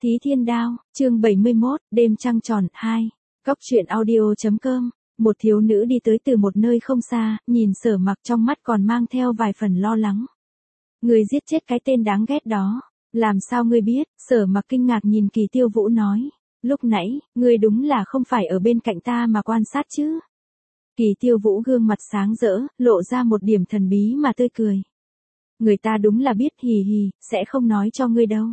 Thí Thiên Đao, chương 71, đêm trăng tròn, 2. Góc truyện audio.com. Một thiếu nữ đi tới từ một nơi không xa, nhìn Sở Mặc trong mắt còn mang theo vài phần lo lắng. Ngươi giết chết cái tên đáng ghét đó. Làm sao ngươi biết? Sở Mặc kinh ngạc nhìn Kỳ Tiêu Vũ nói. Lúc nãy, ngươi đúng là không phải ở bên cạnh ta mà quan sát chứ? Kỳ Tiêu Vũ gương mặt sáng rỡ, lộ ra một điểm thần bí mà tươi cười. Người ta đúng là biết, hì hì, sẽ không nói cho ngươi đâu.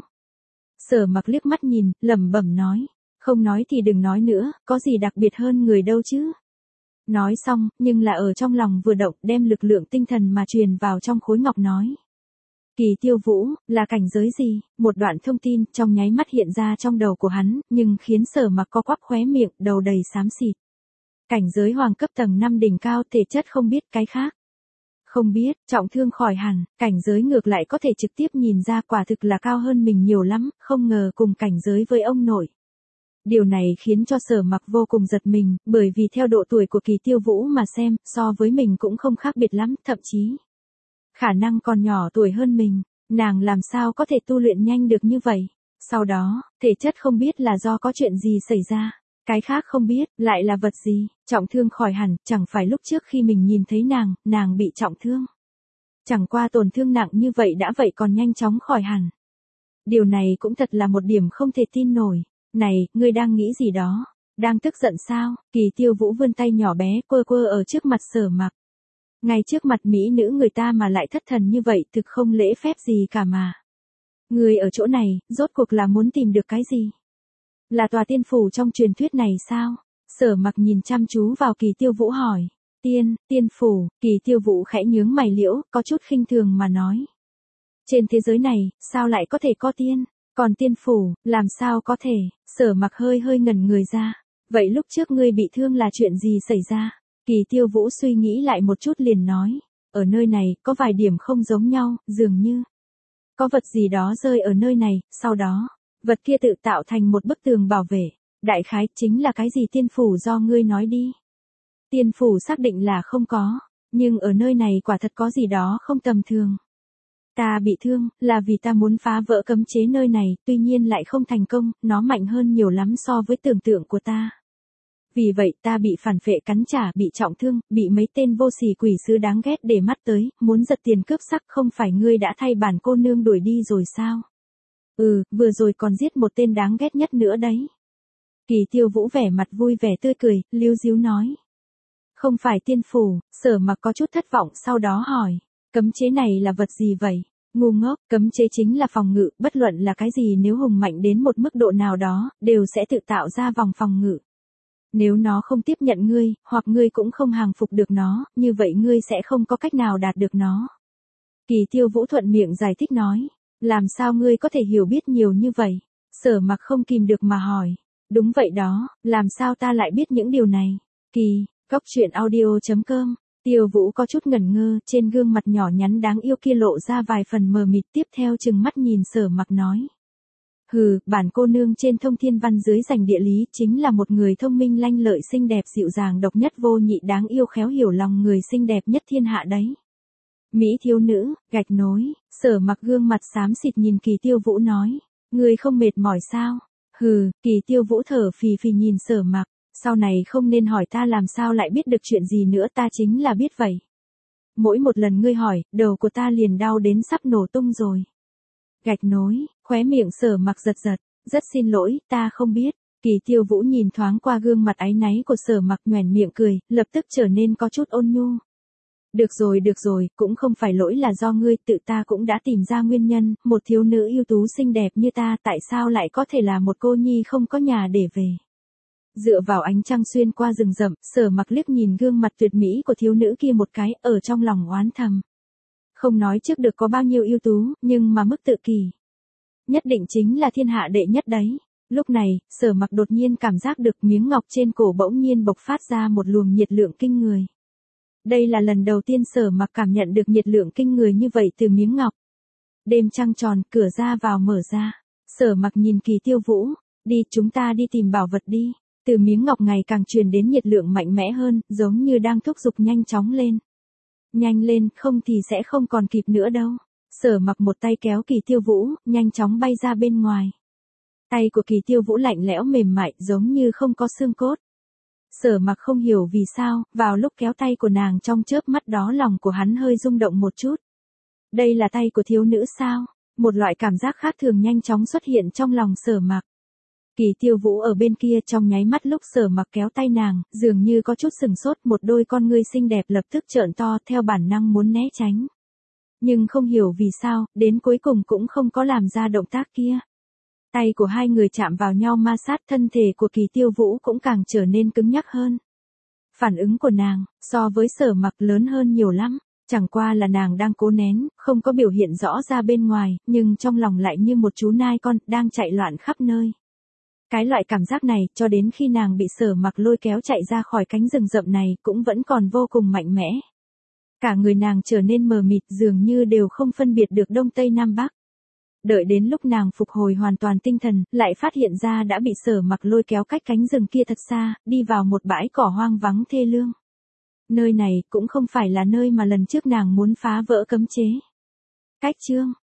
Sở Mặc liếc mắt nhìn, lẩm bẩm nói. Không nói thì đừng nói nữa, có gì đặc biệt hơn người đâu chứ. Nói xong, nhưng là ở trong lòng vừa động, đem lực lượng tinh thần mà truyền vào trong khối ngọc nói. Kỳ Tiêu Vũ, là cảnh giới gì? Một đoạn thông tin trong nháy mắt hiện ra trong đầu của hắn, nhưng khiến Sở Mặc co quắp khóe miệng, đầu đầy xám xịt. Cảnh giới hoàng cấp tầng 5 đỉnh cao, thể chất không biết, cái khác không biết, trọng thương khỏi hẳn, cảnh giới ngược lại có thể trực tiếp nhìn ra quả thực là cao hơn mình nhiều lắm, không ngờ cùng cảnh giới với ông nội. Điều này khiến cho Sở Mặc vô cùng giật mình, bởi vì theo độ tuổi của Kỳ Tiêu Vũ mà xem, so với mình cũng không khác biệt lắm, thậm chí khả năng còn nhỏ tuổi hơn mình, nàng làm sao có thể tu luyện nhanh được như vậy. Sau đó, thể chất không biết là do có chuyện gì xảy ra. Cái khác không biết, lại là vật gì, trọng thương khỏi hẳn, chẳng phải lúc trước khi mình nhìn thấy nàng bị trọng thương. Chẳng qua tổn thương nặng như vậy đã vậy còn nhanh chóng khỏi hẳn. Điều này cũng thật là một điểm không thể tin nổi. Này, ngươi đang nghĩ gì đó? Đang tức giận sao? Kỳ Tiêu Vũ vươn tay nhỏ bé quơ quơ ở trước mặt Sở Mặc. Ngay trước mặt mỹ nữ người ta mà lại thất thần như vậy thực không lễ phép gì cả mà. Ngươi ở chỗ này, rốt cuộc là muốn tìm được cái gì? Là tòa tiên phủ trong truyền thuyết này sao? Sở Mặc nhìn chăm chú vào Kỳ Tiêu Vũ hỏi. Tiên phủ, Kỳ Tiêu Vũ khẽ nhướng mày liễu, có chút khinh thường mà nói. Trên thế giới này, sao lại có thể có tiên? Còn tiên phủ, làm sao có thể? Sở Mặc hơi ngẩn người ra. Vậy lúc trước ngươi bị thương là chuyện gì xảy ra? Kỳ Tiêu Vũ suy nghĩ lại một chút liền nói. Ở nơi này, có vài điểm không giống nhau, dường như có vật gì đó rơi ở nơi này, sau đó vật kia tự tạo thành một bức tường bảo vệ. Đại khái chính là cái gì tiên phủ do ngươi nói đi. Tiên phủ xác định là không có, nhưng ở nơi này quả thật có gì đó không tầm thường. Ta bị thương, là vì ta muốn phá vỡ cấm chế nơi này, tuy nhiên lại không thành công, nó mạnh hơn nhiều lắm so với tưởng tượng của ta. Vì vậy ta bị phản vệ cắn trả, bị trọng thương, bị mấy tên vô sỉ quỷ sứ đáng ghét để mắt tới, muốn giật tiền cướp sắc, không phải ngươi đã thay bản cô nương đuổi đi rồi sao? Vừa rồi còn giết một tên đáng ghét nhất nữa đấy. Kỳ Tiêu Vũ vẻ mặt vui vẻ tươi cười, líu díu nói. Không phải tiên phủ. Sở Mặc có chút thất vọng sau đó hỏi. Cấm chế này là vật gì vậy? Ngu ngốc, cấm chế chính là phòng ngự, bất luận là cái gì nếu hùng mạnh đến một mức độ nào đó, đều sẽ tự tạo ra vòng phòng ngự. Nếu nó không tiếp nhận ngươi, hoặc ngươi cũng không hàng phục được nó, như vậy ngươi sẽ không có cách nào đạt được nó. Kỳ Tiêu Vũ thuận miệng giải thích nói. Làm sao ngươi có thể hiểu biết nhiều như vậy? Sở Mặc không kìm được mà hỏi. Đúng vậy đó, làm sao ta lại biết những điều này? Góc truyện audio.com. Tiêu Vũ có chút ngẩn ngơ, trên gương mặt nhỏ nhắn đáng yêu kia lộ ra vài phần mờ mịt, tiếp theo trừng mắt nhìn Sở Mặc nói. Bản cô nương trên thông thiên văn dưới dành địa lý chính là một người thông minh lanh lợi xinh đẹp dịu dàng độc nhất vô nhị đáng yêu khéo hiểu lòng người xinh đẹp nhất thiên hạ đấy. Mỹ thiếu nữ, gạch nối. Sở Mặc gương mặt xám xịt nhìn Kỳ Tiêu Vũ nói. Ngươi không mệt mỏi sao? Kỳ Tiêu Vũ thở phì phì nhìn Sở Mặc. Sau này không nên hỏi ta làm sao lại biết được chuyện gì nữa, ta chính là biết vậy. Mỗi một lần ngươi hỏi, đầu của ta liền đau đến sắp nổ tung rồi. Gạch nối, khóe miệng Sở Mặc giật. Rất xin lỗi, ta không biết. Kỳ Tiêu Vũ nhìn thoáng qua gương mặt áy náy của Sở Mặc nhoẻn miệng cười, lập tức trở nên có chút ôn nhu. Được rồi, cũng không phải lỗi là do ngươi, tự ta cũng đã tìm ra nguyên nhân, một thiếu nữ ưu tú xinh đẹp như ta tại sao lại có thể là một cô nhi không có nhà để về. Dựa vào ánh trăng xuyên qua rừng rậm, Sở Mặc liếc nhìn gương mặt tuyệt mỹ của thiếu nữ kia một cái, ở trong lòng oán thầm. Không nói trước được có bao nhiêu ưu tú, nhưng mà mức tự kỳ nhất định chính là thiên hạ đệ nhất đấy. Lúc này, Sở Mặc đột nhiên cảm giác được miếng ngọc trên cổ bỗng nhiên bộc phát ra một luồng nhiệt lượng kinh người. Đây là lần đầu tiên Sở Mặc cảm nhận được nhiệt lượng kinh người như vậy từ miếng ngọc. Đêm trăng tròn, cửa ra vào mở ra. Sở Mặc nhìn Kỳ Tiêu Vũ. Đi, chúng ta đi tìm bảo vật đi. Từ miếng ngọc ngày càng truyền đến nhiệt lượng mạnh mẽ hơn, giống như đang thúc giục nhanh chóng lên. Nhanh lên, không thì sẽ không còn kịp nữa đâu. Sở Mặc một tay kéo Kỳ Tiêu Vũ, nhanh chóng bay ra bên ngoài. Tay của Kỳ Tiêu Vũ lạnh lẽo mềm mại giống như không có xương cốt. Sở Mặc không hiểu vì sao, vào lúc kéo tay của nàng trong chớp mắt đó lòng của hắn hơi rung động một chút. Đây là tay của thiếu nữ sao? Một loại cảm giác khác thường nhanh chóng xuất hiện trong lòng Sở Mặc. Kỳ Tiêu Vũ ở bên kia trong nháy mắt lúc Sở Mặc kéo tay nàng, dường như có chút sừng sốt, một đôi con ngươi xinh đẹp lập tức trợn to theo bản năng muốn né tránh. Nhưng không hiểu vì sao, đến cuối cùng cũng không có làm ra động tác kia. Tay của hai người chạm vào nhau ma sát, thân thể của Kỳ Tiêu Vũ cũng càng trở nên cứng nhắc hơn. Phản ứng của nàng, so với Sở Mặc lớn hơn nhiều lắm. Chẳng qua là nàng đang cố nén, không có biểu hiện rõ ra bên ngoài, nhưng trong lòng lại như một chú nai con, đang chạy loạn khắp nơi. Cái loại cảm giác này, cho đến khi nàng bị Sở Mặc lôi kéo chạy ra khỏi cánh rừng rậm này, cũng vẫn còn vô cùng mạnh mẽ. Cả người nàng trở nên mờ mịt, dường như đều không phân biệt được Đông Tây Nam Bắc. Đợi đến lúc nàng phục hồi hoàn toàn tinh thần, lại phát hiện ra đã bị Sở Mặc lôi kéo cách cánh rừng kia thật xa, đi vào một bãi cỏ hoang vắng thê lương. Nơi này cũng không phải là nơi mà lần trước nàng muốn phá vỡ cấm chế. Cách chương